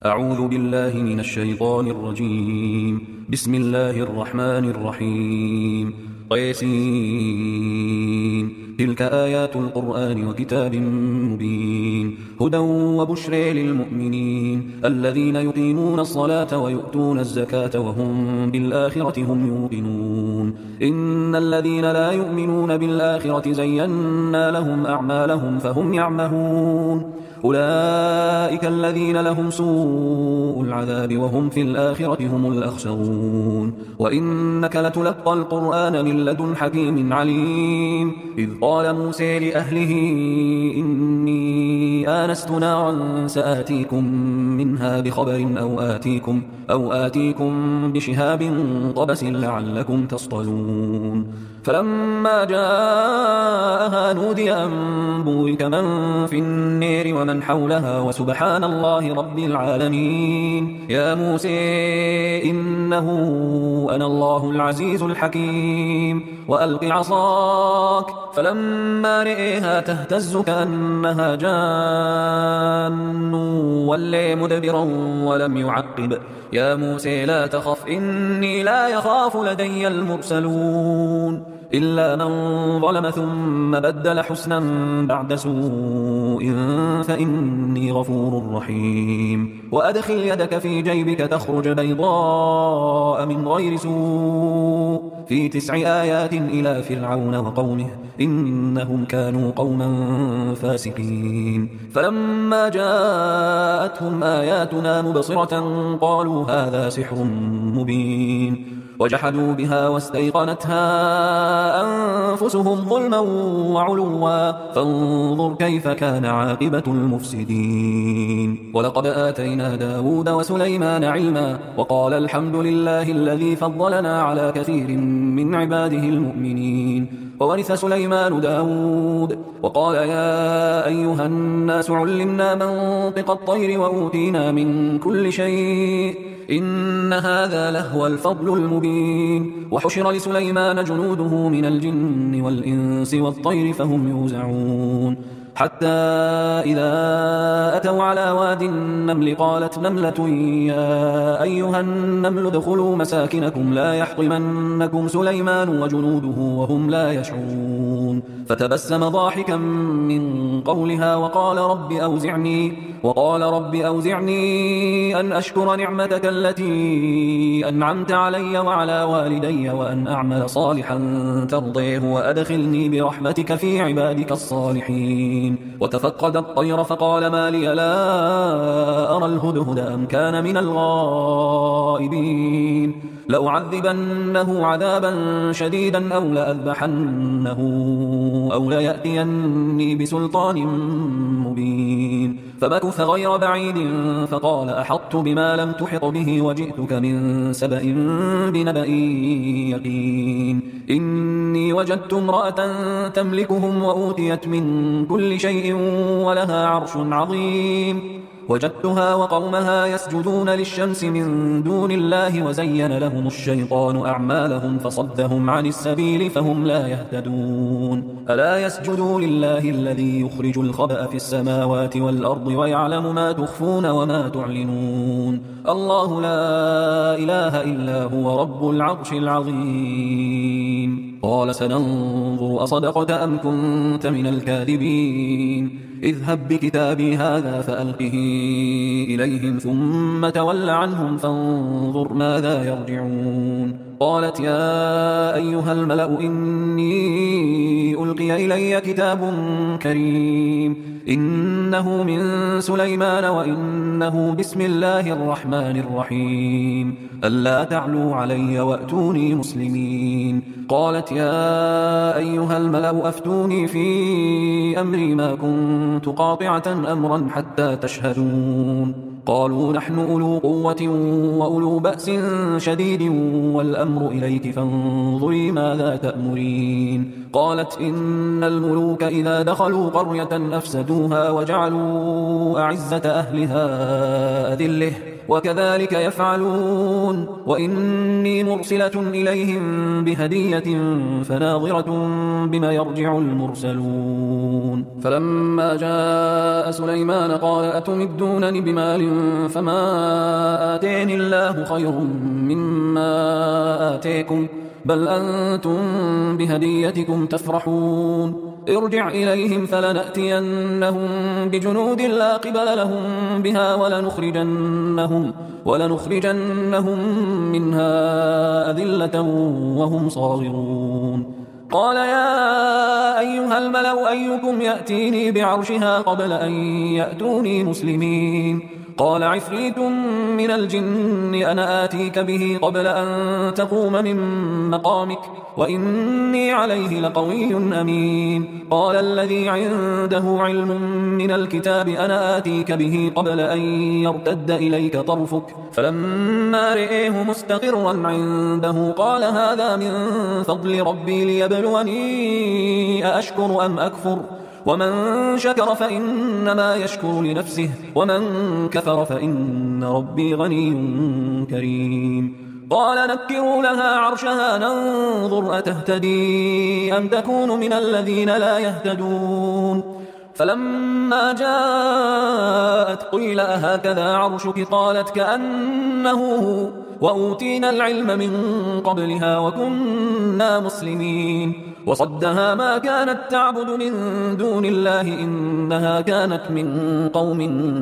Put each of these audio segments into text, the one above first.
أعوذ بالله من الشيطان الرجيم. بسم الله الرحمن الرحيم. طيسين. تلك آيات القرآن وكتاب مبين هدى وبشرى للمؤمنين الذين يقيمون الصلاة ويؤتون الزكاة وهم بالآخرة هم يوقنون. إن الذين لا يؤمنون بالآخرة زينا لهم أعمالهم فهم يعمهون. أولئك الذين لهم سوء العذاب وهم في الآخرة هم الأخسرون. وإنك لتلقى القرآن من لدن حكيم عليم. إذ قال موسى لأهله إني آنست نارا سآتيكم منها بخبر أو آتيكم بشهاب قبس لعلكم تصطلون. فلما جاءها نودي أن بورك من في النير ومن حولها وسبحان الله رب العالمين. يا موسى إنه أنا الله العزيز الحكيم. وألق عصاك فلما رئيها تهتز كأنها جان ولي مدبرا ولم يعقب. يا موسى لا تخف إني لا يخاف لدي المرسلون إلا من ظلم ثم بدل حسنا بعد سوء فإني غفور رحيم. وأدخل يدك في جيبك تخرج بيضاء من غير سوء في 9 آيات إلى فرعون وقومه إنهم كانوا قوما فاسقين. فلما جاءتهم آياتنا مبصرة قالوا هذا سحر مبين. وجحدوا بها واستيقنتها أنفسهم ظلما وعلوا فانظر كيف كان عاقبة المفسدين. ولقد آتينا داود وسليمان علما وقال الحمد لله الذي فضلنا على كثير من عباده المؤمنين. وورث سليمان داود وقال يا أيها الناس علمنا منطق الطير وأوتينا من كل شيء إن هذا لهو الفضل المبين. وحشر لسليمان جنوده من الجن والإنس والطير فهم يوزعون حتى إذا أتوا على واد النمل قالت نملة يا أيها النمل ادخلوا مساكنكم لا يحطمنكم سليمان وجنوده وهم لا يشعرون. فتبسم ضاحكا من قولها وقال رب أوزعني أن أشكر نعمتك التي أنعمت علي وعلى والدي وأن أعمل صالحا ترضيه وأدخلني برحمتك في عبادك الصالحين. وتفقد الطير فقال ما لي لا أرى الهدهد أم كان من الغائبين. لأعذبنه عذابا شديدا أو لأذبحنه أو ليأتيني بسلطان مبين. فمكث غير بعيد فقال أحطت بما لم تحط به وجئتك من سبأ بنبأ يقين. إني وجدت امرأة تملكهم وأوتيت من كل شيء ولها عرش عظيم. وجدتها وقومها يسجدون للشمس من دون الله وزين لهم الشيطان أعمالهم فصدهم عن السبيل فهم لا يهتدون. ألا يسجدوا لله الذي يخرج الخبأ في السماوات والأرض ويعلم ما تخفون وما تعلنون. الله لا إله إلا هو رب العرش العظيم. قال سننظر أصدقت أم كنت من الكاذبين. اذهب بكتابي هذا فألقه إليهم ثم تول عنهم فانظر ماذا يرجعون. قالت يا أيها الملأ إني ألقي إلي كتاب كريم إنه من سليمان وإنه بسم الله الرحمن الرحيم ألا تعلوا علي وأتوني مسلمين. قالت يا أيها الملأ أفتوني في أمري ما كنت قاطعة أمرا حتى تشهدون. قالوا نحن أولو قوة وأولو بأس شديد والأمر إليك فانظري ماذا تأمرين. قالت إن الملوك إذا دخلوا قرية أفسدوها وجعلوا أعزة أهلها أذلة وكذلك يفعلون. وإني مرسلة إليهم بهدية فناظرة بما يرجع المرسلون. فلما جاء سليمان قال أتمدونني بمال فما آتاني الله خير مما آتيكم بل أنتم بهديتكم تفرحون. ارجع إليهم فلنأتينهم بجنود لا قبل لهم بها ولنخرجنهم منها أذلة وهم صاغرون. قال يا أيها الملأ أيكم يأتيني بعرشها قبل أن يأتوني مسلمين؟ قال عفريت من الجن أنا آتيك به قبل أن تقوم من مقامك وإني عليه لقوي أمين. قال الذي عنده علم من الكتاب أنا آتيك به قبل أن يرتد إليك طرفك فلما رئيه مستقرا عنده قال هذا من فضل ربي ليبلوني أأشكر أم أكفر ومن شكر فإنما يشكر لنفسه ومن كفر فإن ربي غني كريم. قال نكروا لها عرشها ننظر أتهتدي أم تكون من الذين لا يهتدون. فلما جاءت قيل أهكذا عرشك قالت كأنه هو وأوتينا العلم من قبلها وكنا مسلمين. وصدها ما كانت تعبد من دون الله إنها كانت من قوم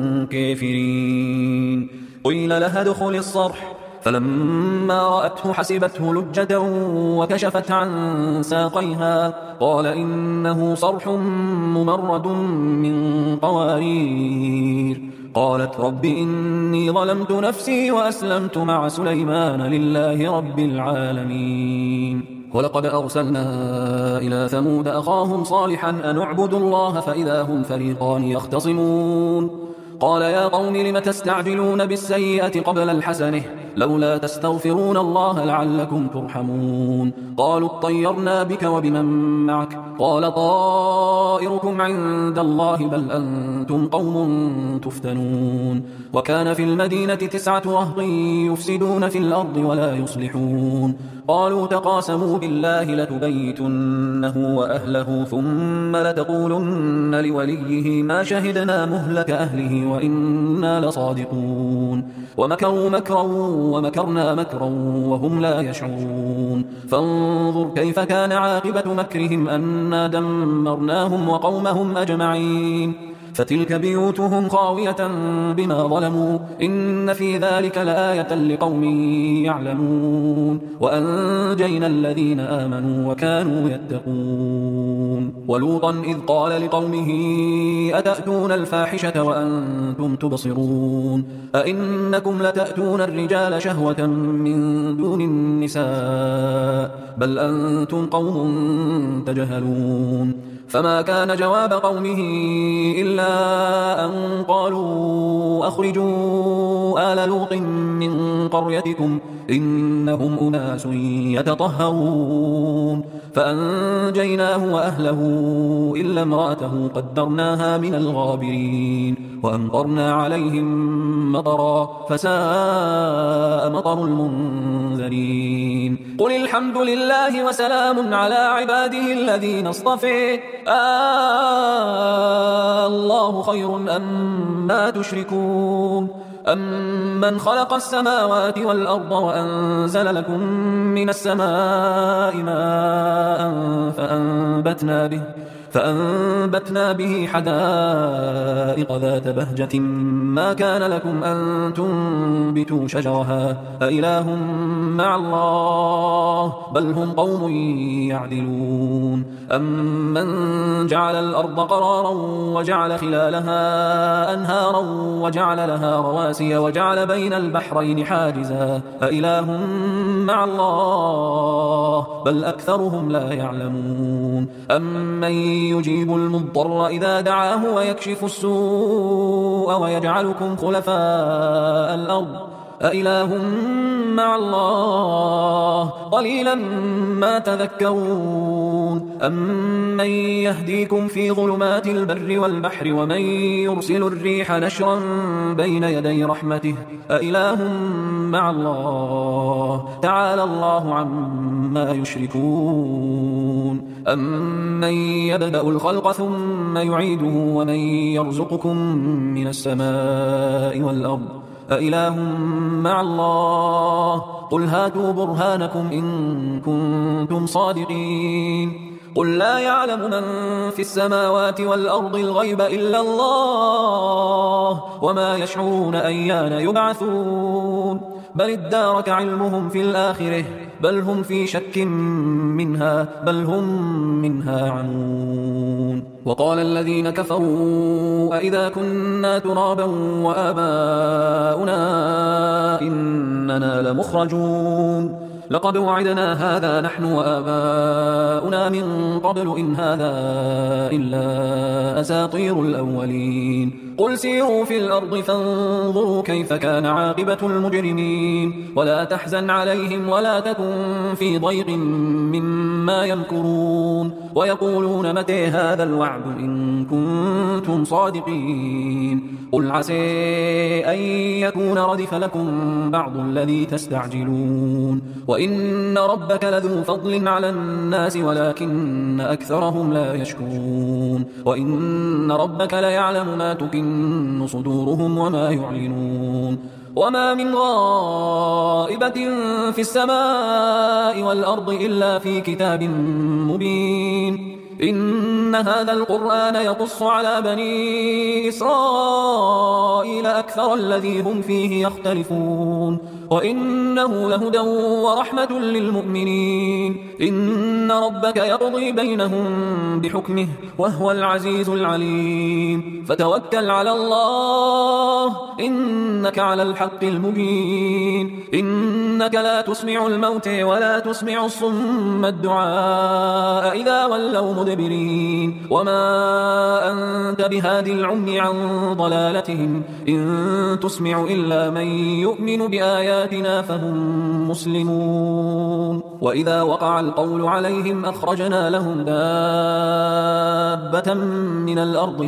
كافرين. قيل لها ادخل الصرح فلما رأته حسبته لجة وكشفت عن ساقيها قال إنه صرح ممرد من قوارير. قالت رب إني ظلمت نفسي وأسلمت مع سليمان لله رب العالمين. ولقد أرسلنا إلى ثمود أخاهم صالحا أن اعبدوا الله فإذا هم فريقان يختصمون. قال يا قوم لم تستعجلون بالسيئة قبل الحسنة لولا تستغفرون الله لعلكم ترحمون. قالوا اطيرنا بك وبمن معك قال طائركم عند الله بل أنتم قوم تفتنون. وكان في المدينة 9 رهط يفسدون في الأرض ولا يصلحون. قالوا تقاسموا بالله لتبيتنه وأهله ثم لتقولن لوليه ما شهدنا مهلك أهله وإنا لصادقون. ومكروا مكرا ومكرنا مكرا وهم لا يشعرون. فانظر كيف كان عاقبة مكرهم أنا دمرناهم وقومهم أجمعين. فتلك بيوتهم خاوية بما ظلموا إن في ذلك لآية لقوم يعلمون. وأنجينا الذين آمنوا وكانوا يتقون. ولوطا إذ قال لقومه أتأتون الفاحشة وأنتم تبصرون أئنكم لتأتون الرجال شهوة من دون النساء بل أنتم قوم تجهلون. فما كان جواب قومه إلا أن قالوا أخرجوا آل لوط من قريتكم إنهم أناس يتطهرون. فأنجيناه وأهله إلا امرأته قدرناها من الغابرين. وأمطرنا عليهم مطرا فساء مطر المنذرين. قل الحمد لله وسلام على عباده الذين اصطفى الله خير أما تشركون. أمن خلق السماوات والأرض وأنزل لكم من السماء ماء فأنبتنا به حدائق ذات بهجة ما كان لكم أن تنبتوا شجرها أإله مع الله بل هم قوم يعدلون. أمن جعل الأرض قرارا وجعل خلالها أنهارا وجعل لها رواسي وجعل بين البحرين حاجزا أإله مع الله بل أكثرهم لا يعلمون. أمن يجيب المضطر إذا دعاه ويكشف السوء ويجعلكم خلفاء الأرض أإله مع الله قليلا ما تذكرون أمن يهديكم في ظلمات البر والبحر ومن يرسل الريح نشرا بين يدي رحمته أإله مع الله تعالى الله عما يشركون أمن يبدأ الخلق ثم يعيده ومن يرزقكم من السماء والأرض أإله مع الله قل هاتوا برهانكم إن كنتم صادقين قل لا يعلم من في السماوات والأرض الغيب إلا الله وما يشعرون أيان يبعثون بل ادارك علمهم في الآخرة بل هم في شك منها بل هم منها عمون وقال الذين كفروا أئذا كنا ترابا وآباؤنا إننا لمخرجون لقد وعدنا هذا نحن وآباؤنا من قبل إن هذا إلا أساطير الأولين قل سيروا في الأرض فانظروا كيف كان عاقبة المجرمين ولا تحزن عليهم ولا تكن في ضيق مما يمكرون ويقولون متى هذا الوعد إن كنتم صادقين قل عسى أن يكون ردف لكم بعض الذي تستعجلون وإن ربك لذو فضل على الناس ولكن أكثرهم لا يشكرون وإن ربك ليعلم ما تكن صدورهم وما يعلنون وما من غائبة في السماء والأرض إلا في كتاب مبين إن هذا القرآن يقص على بني إسرائيل أكثر الذي هم فيه يختلفون وإنه لهدى ورحمة للمؤمنين إن ربك يقضي بينهم بحكمه وهو العزيز العليم فتوكل على الله إنك على الحق المبين إنك لا تسمع الموت ولا تسمع الصم الدعاء إذا ولوا مدبرين وما أنت بهادي العمي عن ضلالتهم إن تسمع إلا من يؤمن بآياتنا فهم مسلمون وإذا وقع القول عليهم أخرجنا لهم دابة من الأرض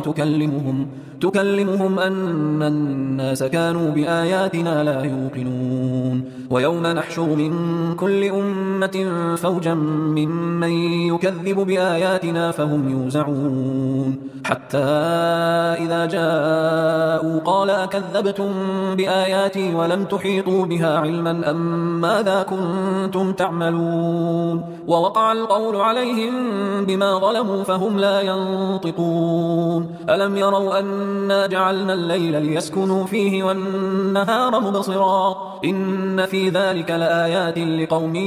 تكلمهم أن الناس كانوا بآياتنا لا يوقنون ويوم نحشر من كل أمة فوجا ممن يكذب بآياتنا فهم يوزعون حتى إذا جاءوا قال أكذبتم بآياتي ولم تحيطوا بها علما أم ماذا كنتم تعملون ووقع القول عليهم بما ظلموا فهم لا ينطقون ألم يروا أنا جعلنا الليل ليسكنوا فيه والنهار مبصرا إن في ذلك لآيات لقوم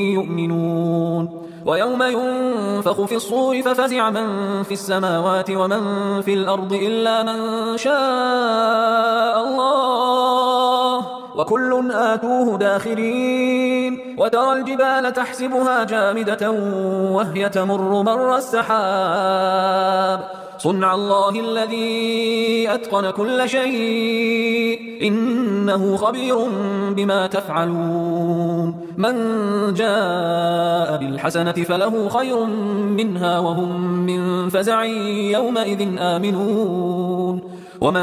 يؤمنون ويوم ينفخ في الصور ففزع من في السماوات ومن في الأرض إلا من شاء الله وكل آتوه داخرين وترى الجبال تحسبها جامدة وهي تمر مر السحاب صنع الله الذي أتقن كل شيء إنه خبير بما تفعلون من جاء بالحسنة فله خير منها وهم من فزع يومئذ آمنون ومن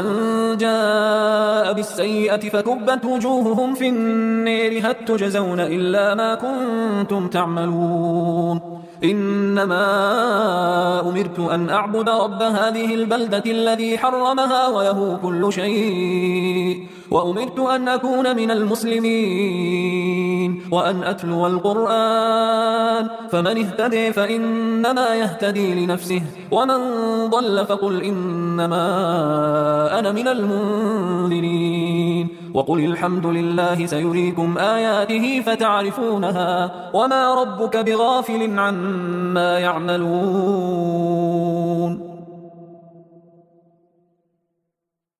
جاء بالسيئة فكبت وجوههم في النير هل تجزون إلا ما كنتم تعملون إنما أمرت أن أعبد رب هذه البلدة الذي حرمها وله كل شيء وأمرت أن أكون من المسلمين وأن أتلو القرآن فمن اهتدي فإنما يهتدي لنفسه ومن ضل فقل إنما أنا من المنذرين وقل الحمد لله سيريكم آياته فتعرفونها وما ربك بغافل عما يعملون